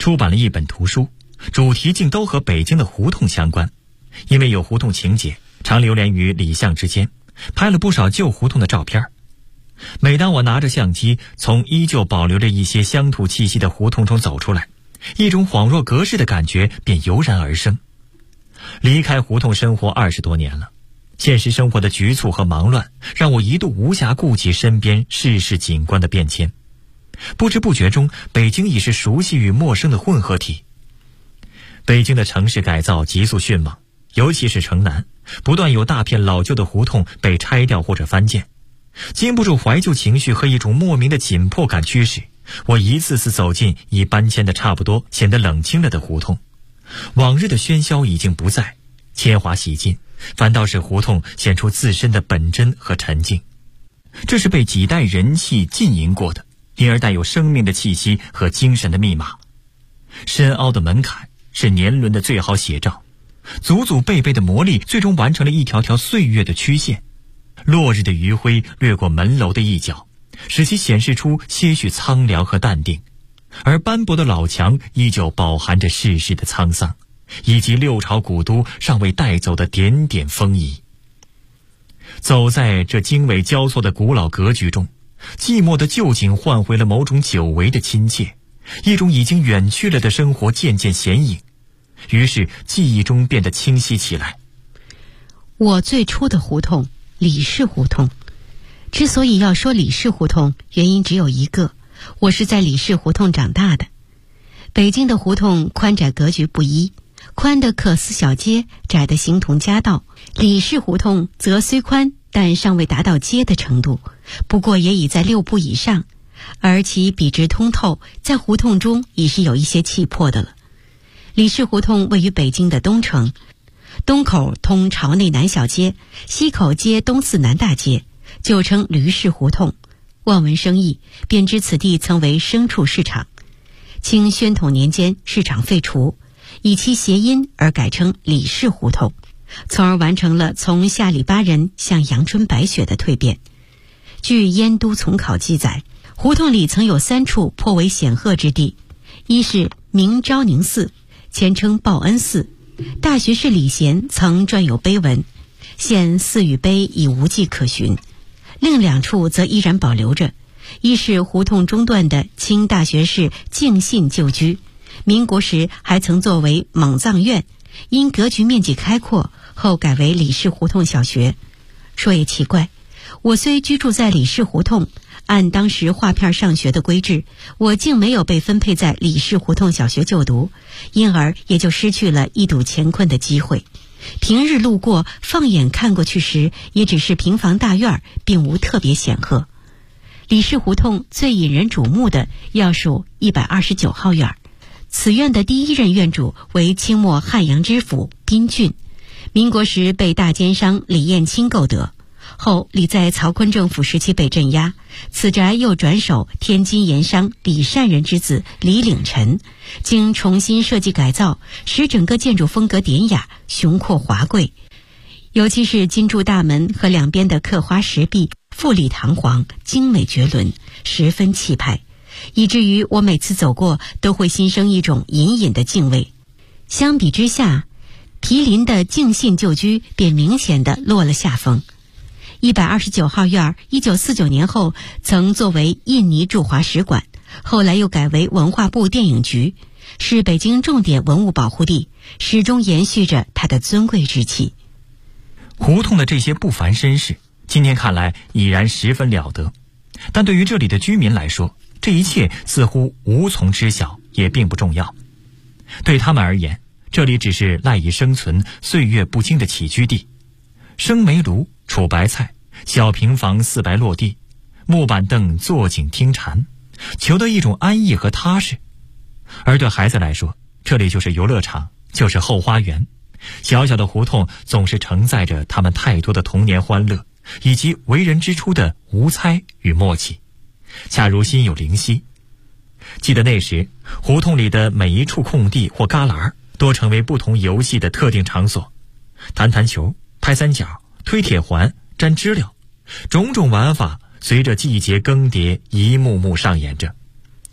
出版了一本图书，主题竟都和北京的胡同相关。因为有胡同情节，常流连于里巷之间，拍了不少旧胡同的照片。每当我拿着相机从依旧保留着一些乡土气息的胡同中走出来，一种恍若隔世的感觉便油然而生。离开胡同生活20多年了，现实生活的局促和忙乱让我一度无暇顾及身边世事景观的变迁。不知不觉中，北京已是熟悉与陌生的混合体。北京的城市改造急速迅猛，尤其是城南，不断有大片老旧的胡同被拆掉或者翻建。经不住怀旧情绪和一种莫名的紧迫感驱使，我一次次走进已搬迁的差不多显得冷清了的胡同。往日的喧嚣已经不在，铅华洗尽，反倒是胡同显出自身的本真和沉静。这是被几代人气浸淫过的，因而带有生命的气息和精神的密码。深凹的门槛是年轮的最好写照，祖祖辈辈的磨砺最终完成了一条条岁月的曲线。落日的余晖掠过门楼的一角，使其显示出些许苍凉和淡定，而斑驳的老墙依旧饱含着世事的沧桑，以及六朝古都尚未带走的点点风仪。走在这经纬交错的古老格局中，寂寞的旧景换回了某种久违的亲切，一种已经远去了的生活渐渐显影，于是记忆中变得清晰起来。 我最初的胡同李氏胡同，之所以要说李氏胡同，原因只有一个，我是在李氏胡同长大的。北京的胡同宽窄格局不一，宽的可思小街，窄的形同夹道。李氏胡同则虽宽，但尚未达到街的程度，不过也已在6步以上，而其笔直通透，在胡同中已是有一些气魄的了。李氏胡同位于北京的东城，东口通朝内南小街，西口接东四南大街，旧称驴市胡同。望闻生义，便知此地曾为牲畜市场。清宣统年间，市场废除，以其谐音而改称李氏胡同，从而完成了从下里巴人向阳春白雪的蜕变。据燕都丛考记载，胡同里曾有3处颇为显赫之地，一是明昭宁寺，前称报恩寺，大学士李贤曾撰有碑文，现寺与碑已无迹可寻。另2处则依然保留着，一是胡同中段的清大学士敬信旧居，民国时还曾作为蒙藏院，因格局面积开阔，后改为李氏胡同小学。说也奇怪，我虽居住在李氏胡同，按当时划片上学的规制，我竟没有被分配在李氏胡同小学就读，因而也就失去了一睹乾坤的机会。平日路过，放眼看过去时，也只是平房大院，并无特别显赫。李氏胡同最引人瞩目的要数129号院，此院的第一任院主为清末汉阳知府宾俊，民国时被大奸商李彦清购得，后李在曹锟政府时期被镇压，此宅又转手天津盐商李善人之子李领臣，经重新设计改造，使整个建筑风格典雅、雄阔华贵，尤其是金柱大门和两边的刻花石壁富丽堂皇，精美绝伦，十分气派，以至于我每次走过都会心生一种隐隐的敬畏。相比之下，毗邻的敬信旧居便明显地落了下风。129号院1949年后曾作为印尼驻华使馆，后来又改为文化部电影局，是北京重点文物保护地，始终延续着它的尊贵之气。 胡同的这些不凡身世，今天看来已然十分了得，但对于这里的居民来说，这一切似乎无从知晓，也并不重要。对他们而言，这里只是赖以生存、岁月不惊的起居地，生煤炉、储白菜，小平房4白落地，木板凳坐井听蝉，求得一种安逸和踏实。而对孩子来说，这里就是游乐场，就是后花园。小小的胡同总是承载着他们太多的童年欢乐，以及为人之初的无猜与默契，恰如心有灵犀。记得那时，胡同里的每一处空地或旮旯都成为不同游戏的特定场所，弹弹球、拍三角、推铁环、粘知了，种种玩法随着季节更迭一幕幕上演着。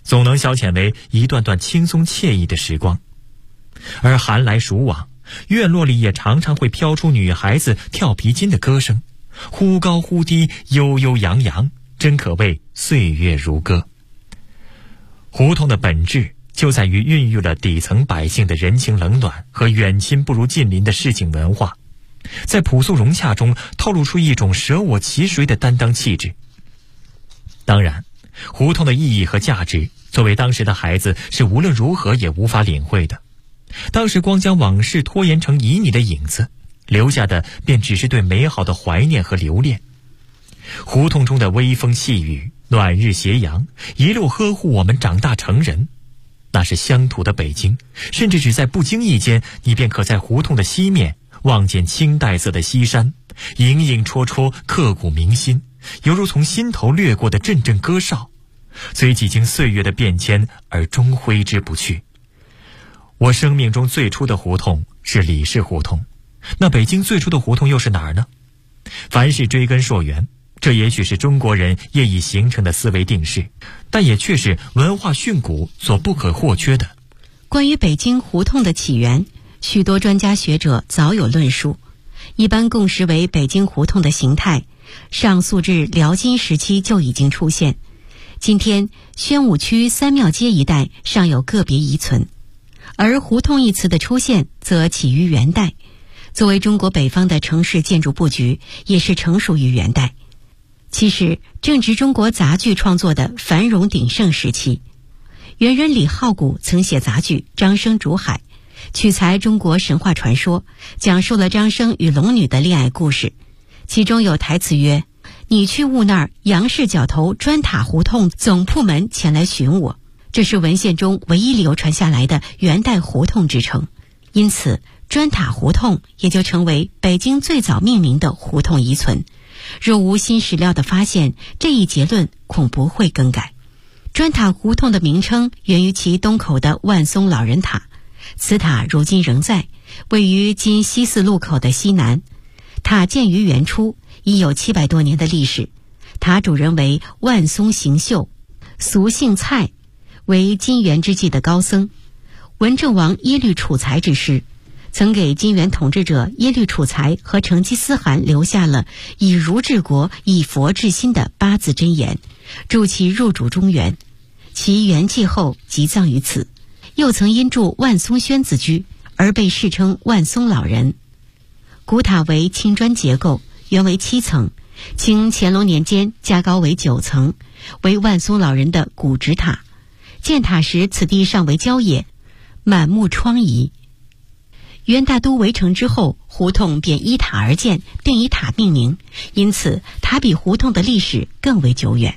总能消遣为一段段轻松惬意的时光。而寒来暑往，院落里也常常会飘出女孩子跳皮筋的歌声，忽高忽低，悠悠扬扬，真可谓岁月如歌。胡同的本质就在于孕育了底层百姓的人情冷暖和远亲不如近邻的市井文化，在朴素融洽中透露出一种舍我其谁的担当气质。当然，胡同的意义和价值，作为当时的孩子是无论如何也无法领会的。当时光将往事拖延成旖旎的影子，留下的便只是对美好的怀念和留恋。胡同中的微风细雨，暖日斜阳，一路呵护我们长大成人。那是乡土的北京，甚至只在不经意间，你便可在胡同的西面望见青黛色的西山，影影绰绰，刻骨铭心，犹如从心头掠过的阵阵歌哨，虽几经岁月的变迁而终挥之不去。我生命中最初的胡同是李氏胡同，那北京最初的胡同又是哪儿呢？凡事追根溯源，这也许是中国人业已形成的思维定式，但也却是文化训诂所不可或缺的。 关于北京胡同的起源，许多专家学者早有论述，一般共识为北京胡同的形态上溯至辽金时期就已经出现，今天宣武区三庙街一带尚有个别遗存。而胡同一词的出现则起于元代，作为中国北方的城市建筑布局，也是成熟于元代。其实正值中国杂剧创作的繁荣鼎盛时期，元人李浩古曾写杂剧《张生逐海》，取材中国神话传说，讲述了张生与龙女的恋爱故事，其中有台词曰：“你去务那儿杨氏角头砖塔胡同总铺门前来寻我。”这是文献中唯一流传下来的元代胡同之称，因此砖塔胡同也就成为北京最早命名的胡同遗存。若无新史料的发现，这一结论恐不会更改。砖塔胡同的名称源于其东口的万松老人塔，此塔如今仍在，位于今西四路口的西南。塔建于元初，已有700多年的历史。塔主人为万松行秀，俗姓蔡，为金元之际的高僧，文正王耶律楚材之师，曾给金元统治者耶律楚材和成吉思汗留下了以儒治国以佛治心的8字真言，助其入主中原。其元继后即葬于此，又曾因著万松宣子居而被世称万松老人。古塔为青砖结构，原为7层，清乾隆年间加高为9层，为万松老人的古直塔。建塔时此地尚为郊野，满目疮痍。元大都围城之后，胡同便依塔而建，并以塔命名，因此塔比胡同的历史更为久远。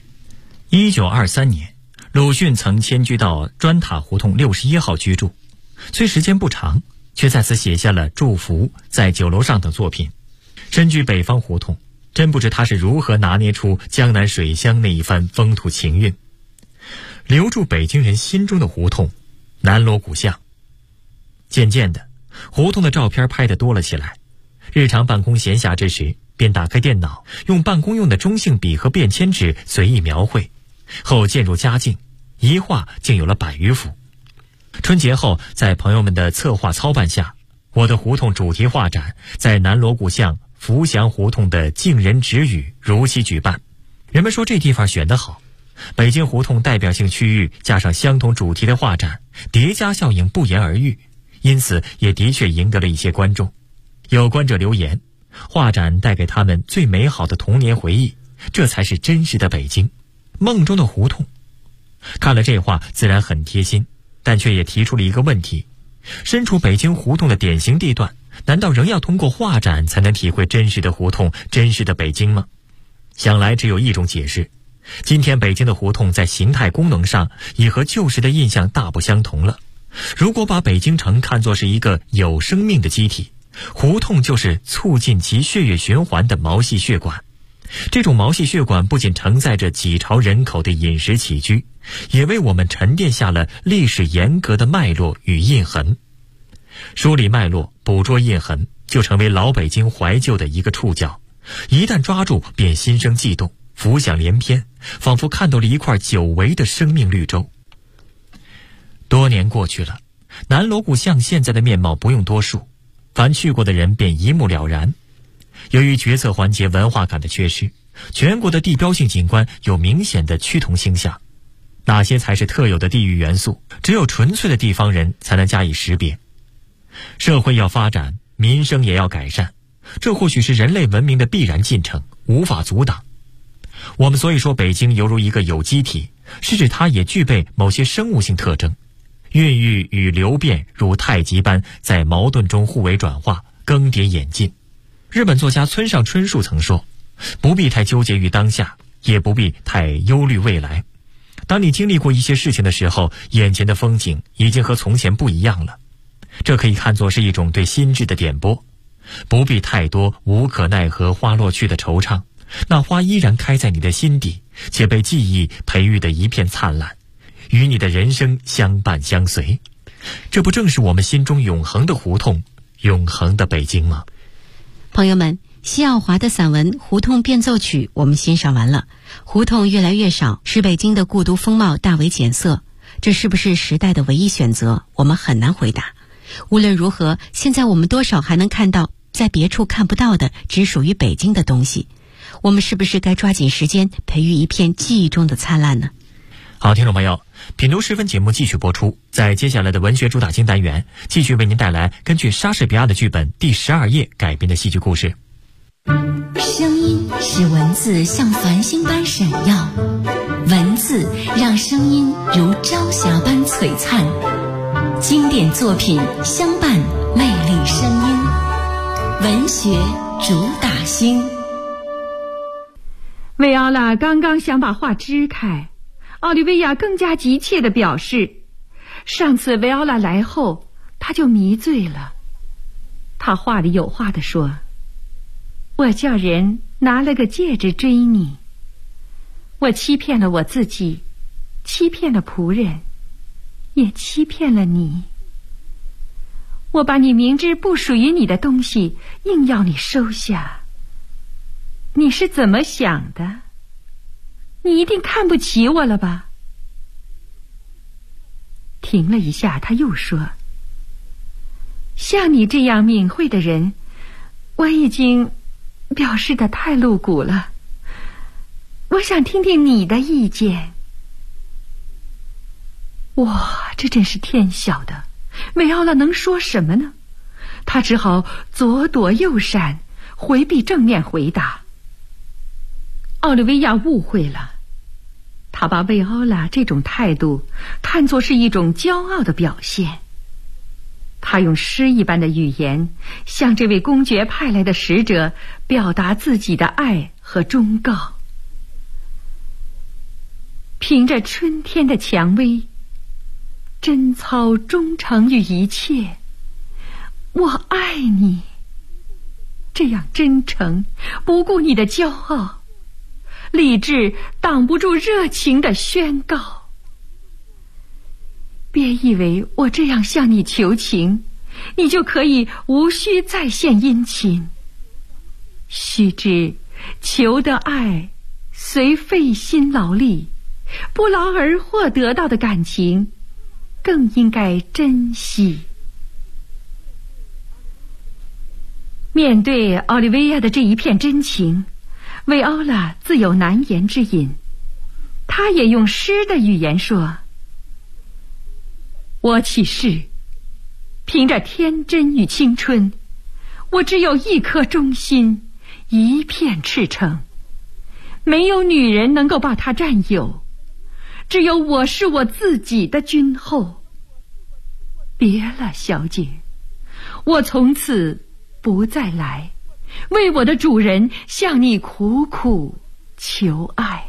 1923年，鲁迅曾迁居到砖塔胡同61号居住，虽时间不长，却在此写下了《祝福》《在酒楼上》等作品。身居北方胡同，真不知他是如何拿捏出江南水乡那一番风土情韵。留住北京人心中的胡同，南锣鼓巷。渐渐的，胡同的照片拍得多了起来。日常办公闲暇之时，便打开电脑，用办公用的中性笔和便签纸随意描绘，后渐入佳境，一画竟有了100余幅。春节后，在朋友们的策划操办下，我的胡同主题画展在南锣鼓巷福祥胡同的敬人直语如期举办。人们说这地方选得好，北京胡同代表性区域加上相同主题的画展，叠加效应不言而喻，因此也的确赢得了一些观众。有观者留言，画展带给他们最美好的童年回忆，这才是真实的北京，梦中的胡同。看了这话自然很贴心，但却也提出了一个问题：身处北京胡同的典型地段，难道仍要通过画展才能体会真实的胡同、真实的北京吗？想来只有一种解释，今天北京的胡同在形态功能上已和旧时的印象大不相同了。如果把北京城看作是一个有生命的机体，胡同就是促进其血液循环的毛细血管。这种毛细血管不仅承载着几朝人口的饮食起居，也为我们沉淀下了历史严格的脉络与印痕。梳理脉络，捕捉印痕，就成为老北京怀旧的一个触角。一旦抓住，便心生悸动，浮想联翩，仿佛看到了一块久违的生命绿洲。 多年过去了，南锣鼓巷现在的面貌不用多述，凡去过的人便一目了然。由于决策环节文化感的缺失，全国的地标性景观有明显的趋同倾向。哪些才是特有的地域元素，只有纯粹的地方人才能加以识别。社会要发展，民生也要改善，这或许是人类文明的必然进程，无法阻挡。我们所以说北京犹如一个有机体，是指它也具备某些生物性特征，孕育与流变如太极般在矛盾中互为转化，更迭演进。日本作家村上春树曾说，不必太纠结于当下，也不必太忧虑未来。当你经历过一些事情的时候，眼前的风景已经和从前不一样了。这可以看作是一种对心智的点拨，不必太多无可奈何花落去的惆怅，那花依然开在你的心底，且被记忆培育的一片灿烂，与你的人生相伴相随。这不正是我们心中永恒的胡同，永恒的北京吗？ 朋友们，奚耀华的散文《胡同变奏曲》我们欣赏完了。胡同越来越少，使北京的故都风貌大为减色，这是不是时代的唯一选择？我们很难回答。无论如何，现在我们多少还能看到在别处看不到的只属于北京的东西。我们是不是该抓紧时间培育一片记忆中的灿烂呢？ 好，听众朋友，品读时分节目继续播出。在接下来的文学主打金单元，继续为您带来根据莎士比亚的剧本《第12页》改编的戏剧故事。 声音使文字像繁星般闪耀，文字让声音如朝霞般璀璨。经典作品相伴，魅力声音，文学主打星。 维奥拉刚刚想把画支开，奥利维亚更加急切地表示，上次维奥拉来后，他就迷醉了。他话里有话地说，我叫人拿了个戒指追你，我欺骗了我自己，欺骗了仆人，也欺骗了你。我把你明知不属于你的东西硬要你收下，你是怎么想的？你一定看不起我了吧？停了一下，他又说，像你这样敏慧的人，我已经表示得太露骨了，我想听听你的意见。哇，这真是天晓得，维奥拉能说什么呢？他只好左躲右闪，回避正面回答。奥利维亚误会了，他把维奥拉这种态度看作是一种骄傲的表现。他用诗一般的语言向这位公爵派来的使者表达自己的爱和忠告。凭着春天的蔷薇，贞操忠诚于一切，我爱你。这样真诚，不顾你的骄傲，理智挡不住热情的宣告。别以为我这样向你求情，你就可以无需再献殷勤。须知，求的爱虽费心劳力，不劳而获得到的感情，更应该珍惜。面对奥利维亚的这一片真情，维奥拉自有难言之隐。他也用诗的语言说，我起誓，凭着天真与青春，我只有一颗忠心，一片赤诚，没有女人能够把它占有，只有我是我自己的君后。别了，小姐，我从此不再来，为我的主人向你苦苦求爱。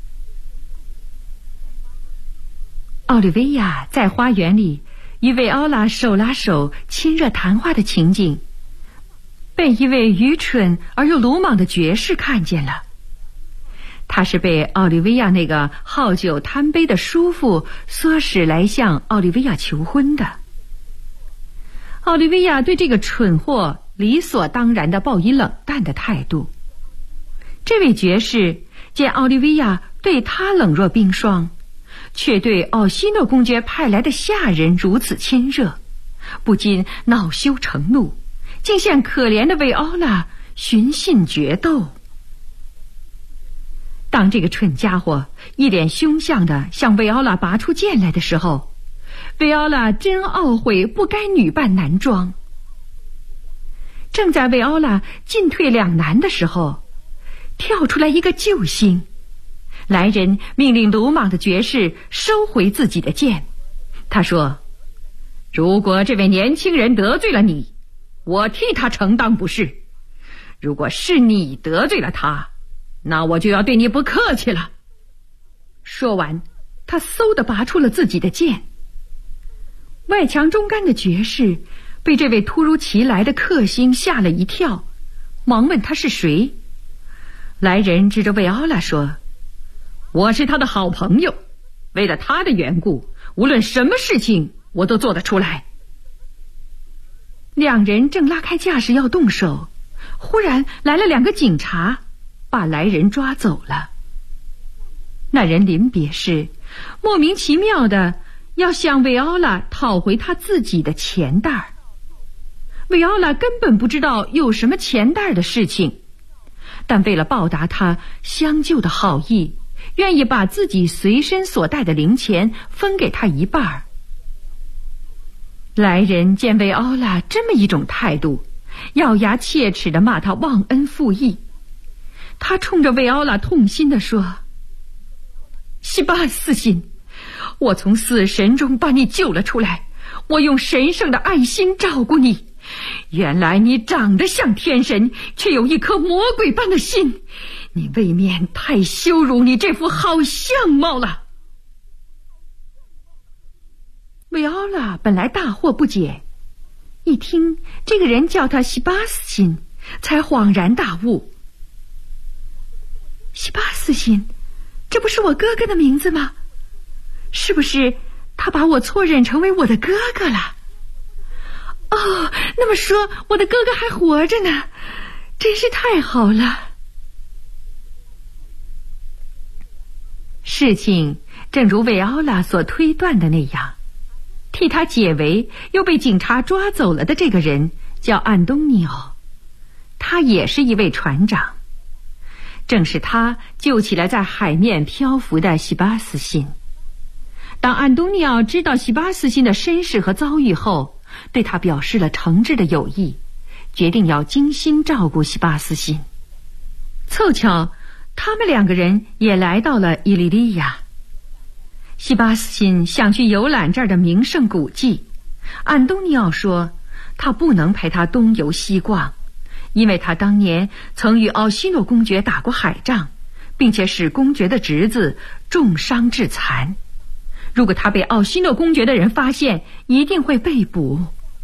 奥利维亚在花园里与维奥拉手拉手亲热谈话的情景，被一位愚蠢而又鲁莽的爵士看见了。他是被奥利维亚那个好酒贪杯的叔父唆使来向奥利维亚求婚的。奥利维亚对这个蠢货理所当然地抱以冷淡的态度。这位爵士见奥利维亚对他冷若冰霜， 却对奥西诺公爵派来的下人如此亲热，不禁恼羞成怒，竟向可怜的维奥拉寻衅决斗。当这个蠢家伙一脸凶相地向维奥拉拔出剑来的时候，维奥拉真懊悔不该女扮男装。正在维奥拉进退两难的时候，跳出来一个救星。来人命令鲁莽的爵士收回自己的剑。他说，如果这位年轻人得罪了你，我替他承当不是；如果是你得罪了他，那我就要对你不客气了。说完，他嗖地拔出了自己的剑。外强中干的爵士被这位突如其来的克星吓了一跳，忙问他是谁。来人指着维奥拉说，我是他的好朋友，为了他的缘故，无论什么事情我都做得出来。两人正拉开架势要动手，忽然来了2个警察，把来人抓走了。那人临别时莫名其妙的要向维奥拉讨回他自己的钱袋。维奥拉根本不知道有什么钱袋的事情，但为了报答他相救的好意，愿意把自己随身所带的零钱分给他一半。来人见维奥拉这么一种态度，咬牙切齿地骂他忘恩负义。他冲着维奥拉痛心地说，西巴斯辛，我从死神中把你救了出来，我用神圣的爱心照顾你，原来你长得像天神，却有一颗魔鬼般的心，你未免太羞辱你这副好相貌了。维奥拉本来大惑不解，一听这个人叫他西巴斯辛，才恍然大悟。西巴斯辛，这不是我哥哥的名字吗？是不是他把我错认成为我的哥哥了？哦，那么说我的哥哥还活着呢，真是太好了。事情正如维奥拉所推断的那样，替他解围又被警察抓走了的这个人叫安东尼奥，他也是一位船长。正是他救起了在海面漂浮的西巴斯辛。当安东尼奥知道西巴斯辛的身世和遭遇后，对他表示了诚挚的友谊，决定要精心照顾西巴斯辛。凑巧他们2个人也来到了伊利利亚。西巴斯辛想去游览这儿的名胜古迹，安东尼奥说他不能陪他东游西逛，因为他当年曾与奥西诺公爵打过海仗，并且使公爵的侄子重伤致残。如果他被奥西诺公爵的人发现，一定会被捕。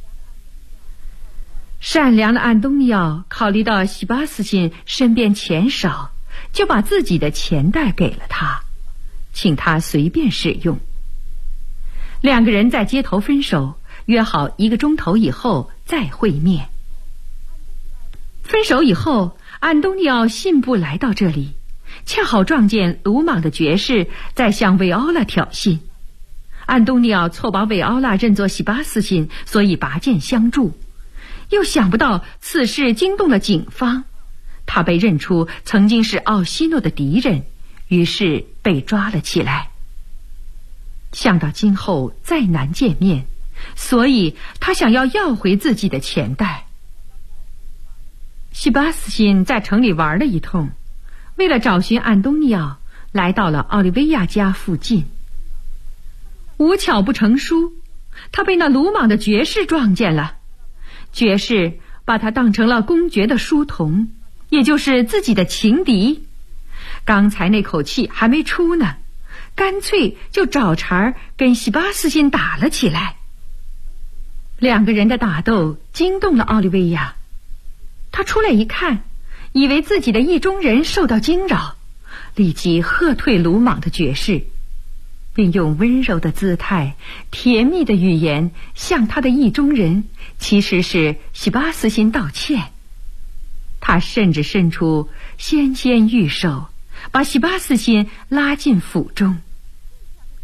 善良的安东尼奥考虑到西巴斯辛身边钱少，就把自己的钱袋给了他，请他随便使用。2个人在街头分手，约好1个钟头以后再会面。分手以后，安东尼奥信步来到这里，恰好撞见鲁莽的爵士在向维奥拉挑衅。安东尼奥错把维奥拉认作西巴斯辛，所以拔剑相助。又想不到此事惊动了警方，他被认出曾经是奥西诺的敌人，于是被抓了起来。想到今后再难见面，所以他想要回自己的钱袋。西巴斯辛在城里玩了一通，为了找寻安东尼奥，来到了奥利维亚家附近。无巧不成书，他被那鲁莽的爵士撞见了。爵士把他当成了公爵的书童，也就是自己的情敌。刚才那口气还没出呢，干脆就找茬跟西巴斯辛打了起来。2个人的打斗惊动了奥利维亚，他出来一看，以为自己的意中人受到惊扰，立即喝退鲁莽的爵士，并用温柔的姿态、甜蜜的语言向他的意中人，其实是西巴斯辛道歉。他甚至伸出纤纤玉手，把西巴斯辛拉进府中。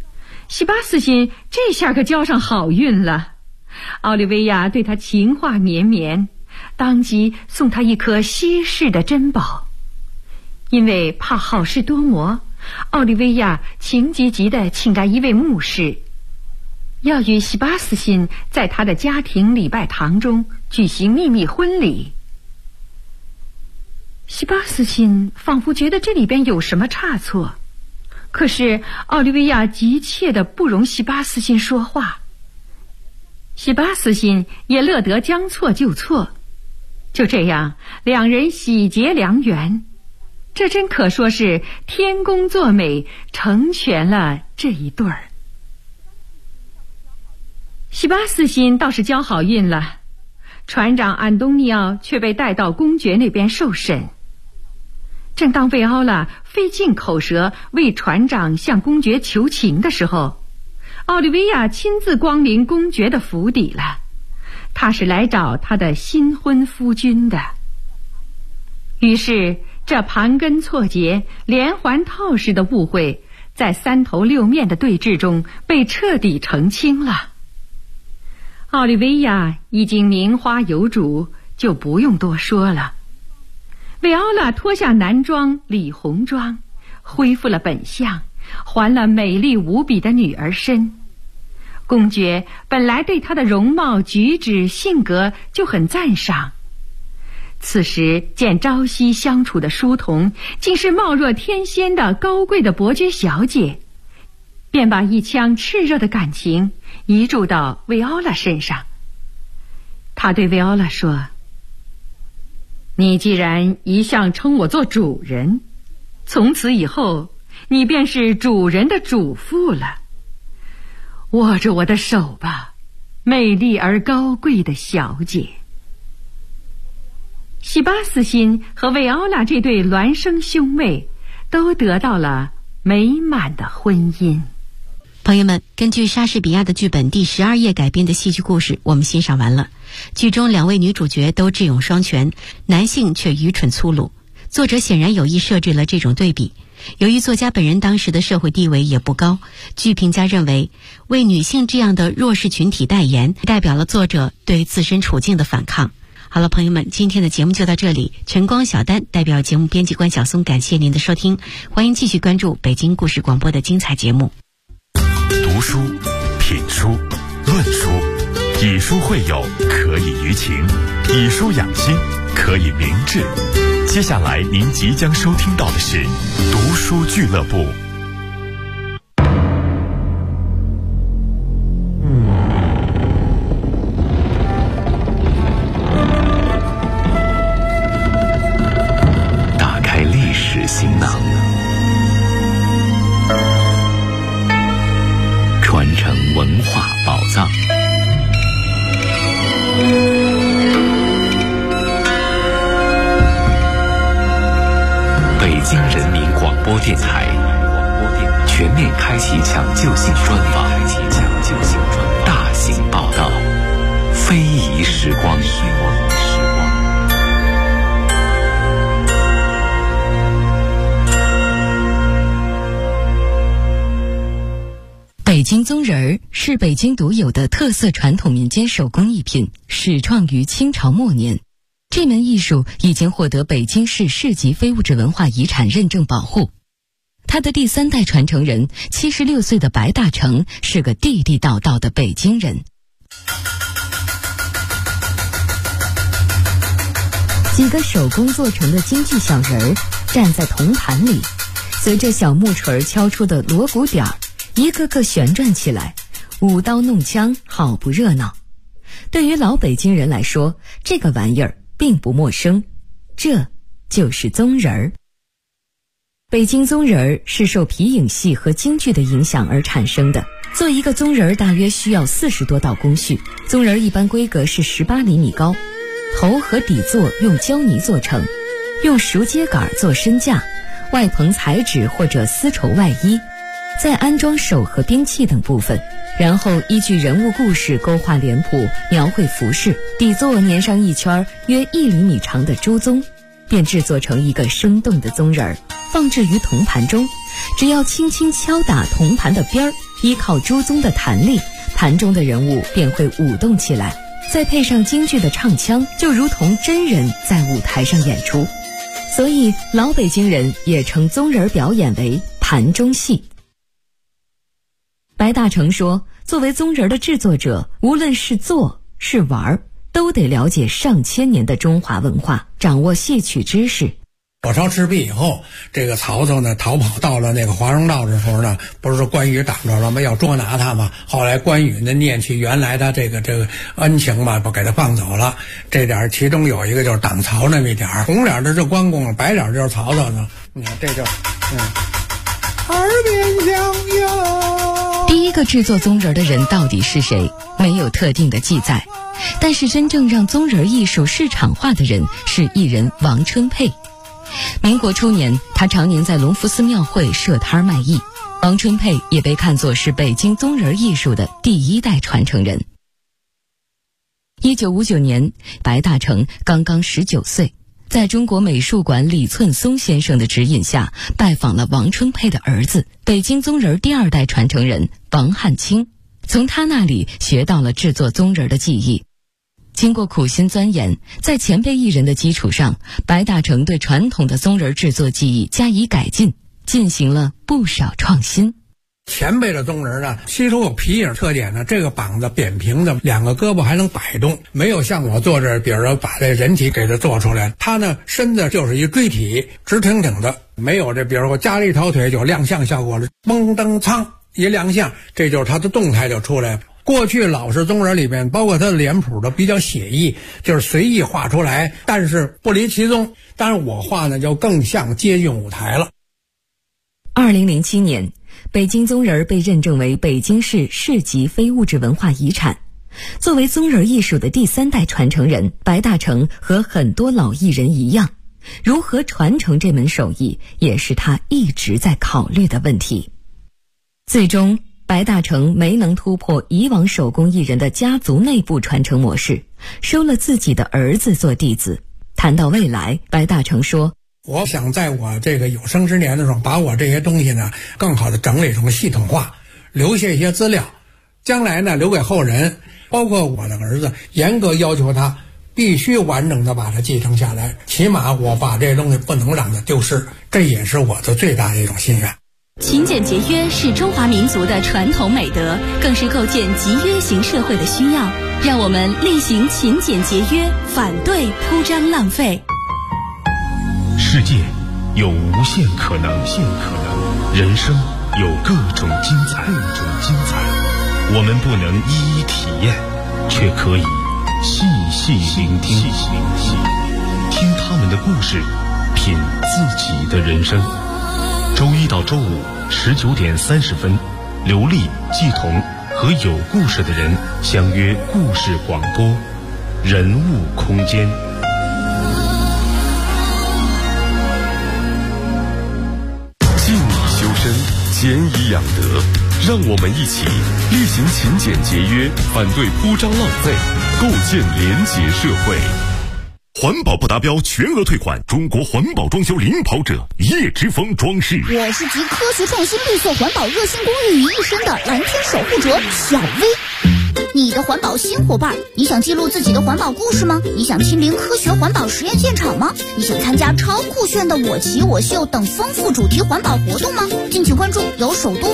西巴斯辛这下可交上好运了。奥利维亚对他情话绵绵，当即送他一颗稀世的珍宝。因为怕好事多磨，奥利维亚情急急地请来一位牧师，要与西巴斯辛在他的家庭礼拜堂中举行秘密婚礼。西巴斯辛仿佛觉得这里边有什么差错，可是奥利维亚急切地不容西巴斯辛说话。西巴斯辛也乐得将错就错，就这样两人喜结良缘，这真可说是天公作美，成全了这一对儿。西巴斯辛倒是交好运了，船长安东尼奥却被带到公爵那边受审。正当维奥拉费尽口舌为船长向公爵求情的时候，奥利维亚亲自光临公爵的府邸了。他是来找他的新婚夫君的。于是这盘根错节、连环套似的误会，在三头六面的对峙中被彻底澄清了。奥利维亚已经名花有主，就不用多说了。维奥拉脱下男装理红装，恢复了本相，还了美丽无比的女儿身。公爵本来对她的容貌举止性格就很赞赏，此时见朝夕相处的书童竟是貌若天仙的高贵的伯爵小姐，便把一腔炽热的感情移注到维奥拉身上。他对维奥拉说：你既然一向称我做主人，从此以后你便是主人的主妇了。握着我的手吧，美丽而高贵的小姐。西巴斯辛和维奥拉这对孪生兄妹都得到了美满的婚姻。 朋友们，根据莎士比亚的剧本第12页改编的戏剧故事我们欣赏完了。剧中两位女主角都智勇双全，男性却愚蠢粗鲁。作者显然有意设置了这种对比。由于作家本人当时的社会地位也不高，剧评家认为为女性这样的弱势群体代言，代表了作者对自身处境的反抗。好了，朋友们，今天的节目就到这里。晨光小丹代表节目编辑关晓松，感谢您的收听，欢迎继续关注北京故事广播的精彩节目。 读书、品书、论书，以书会友，可以娱情；以书养心，可以明志。接下来您即将收听到的是读书俱乐部。打开历史行囊，传承文化宝藏。北京人民广播电台全面开启抢救性专访，大型报道，非遗时光。 北京宗人儿是北京独有的特色传统民间手工艺品，始创于清朝末年。这门艺术已经获得北京市市级非物质文化遗产认证保护。他的第3代传承人76岁的白大成是个地地道道的北京人。几个手工做成的京剧小人儿站在铜盘里，随着小木锤敲出的锣鼓点儿，一个个旋转起来，舞刀弄枪，好不热闹。对于老北京人来说，这个玩意儿并不陌生，这就是宗人儿。北京宗人儿是受皮影戏和京剧的影响而产生的。做一个宗人儿大约需要40多道工序。宗人儿一般规格是18厘米高，头和底座用胶泥做成，用熟秸秆做身架，外棚彩纸或者丝绸外衣，再安装手和兵器等部分，然后依据人物故事勾画脸谱，描绘服饰，底座粘上一圈约1厘米长的朱宗，便制作成一个生动的宗人儿，放置于铜盘中。只要轻轻敲打铜盘的边儿， 依靠朱宗的弹力，盘中的人物便会舞动起来，再配上京剧的唱腔，就如同真人在舞台上演出。所以老北京人也称宗人表演为盘中戏。白大成说，作为宗人的制作者，无论是做是玩，都得了解上千年的中华文化，掌握戏曲知识。 火烧赤壁以后，这个曹操呢逃跑到了那个华容道的时候呢，不是说关羽挡着了吗？要捉拿他嘛。后来关羽呢念起原来他这个恩情嘛，不给他放走了。这点其中有一个就是挡曹那么一点，红脸的是关公，白脸就是曹操呢。你看这就耳边响哟。 第一个制作宗人的人到底是谁？没有特定的记载。但是真正让宗人艺术市场化的人是艺人王春佩。民国初年，他常年在隆福寺庙会设摊卖艺。王春佩也被看作是北京宗人艺术的第一代传承人。1959年，白大成刚刚19岁，在中国美术馆李寸松先生的指引下，拜访了王春佩的儿子，北京宗人第二代传承人王汉卿，从他那里学到了制作宗人的技艺。经过苦心钻研，在前辈艺人的基础上，白大成对传统的宗人制作技艺加以改进，进行了不少创新。 前辈的宗人呢，吸收有皮影特点呢，这个膀子扁平的，两个胳膊还能摆动，没有像我做这，比如说把这人体给它做出来，他呢身子就是一锥体，直挺挺的，没有这，比如说加了一条腿就亮相效果了，嘣噔噌一亮相，这就是他的动态就出来了。过去老式宗人里面，包括他的脸谱都比较写意，就是随意画出来，但是不离其宗。当然我画呢就更像接近舞台了。 2007年，北京宗人被认证为北京市市级非物质文化遗产。作为宗人艺术的第三代传承人，白大成和很多老艺人一样，如何传承这门手艺，也是他一直在考虑的问题。最终白大成没能突破以往手工艺人的家族内部传承模式，收了自己的儿子做弟子。谈到未来，白大成说， 我想在我这个有生之年的时候，把我这些东西呢更好的整理成系统化，留下一些资料，将来呢留给后人，包括我的儿子，严格要求他必须完整的把它继承下来，起码我把这些东西不能让它丢失，这也是我的最大的一种心愿。 勤俭节约是中华民族的传统美德，更是构建集约型社会的需要。让我们厉行勤俭节约，反对铺张浪费。 世界有无限可能，人生有各种精彩，我们不能一一体验，却可以细细聆听，听他们的故事，品自己的人生。周一到周五19点30分，刘丽、季彤和有故事的人相约故事广播，人物空间。静以修身，俭以养德，让我们一起厉行勤俭节约，反对铺张浪费，构建廉洁社会。环保不达标全额退款，中国环保装修领跑者叶之峰装饰。 我是集科学创新绿色环保热心公益于一身的蓝天守护者小薇。你的环保新伙伴，你想记录自己的环保故事吗？你想亲临科学环保实验现场吗？你想参加超酷炫的我骑我秀等丰富主题环保活动吗？敬请关注由首都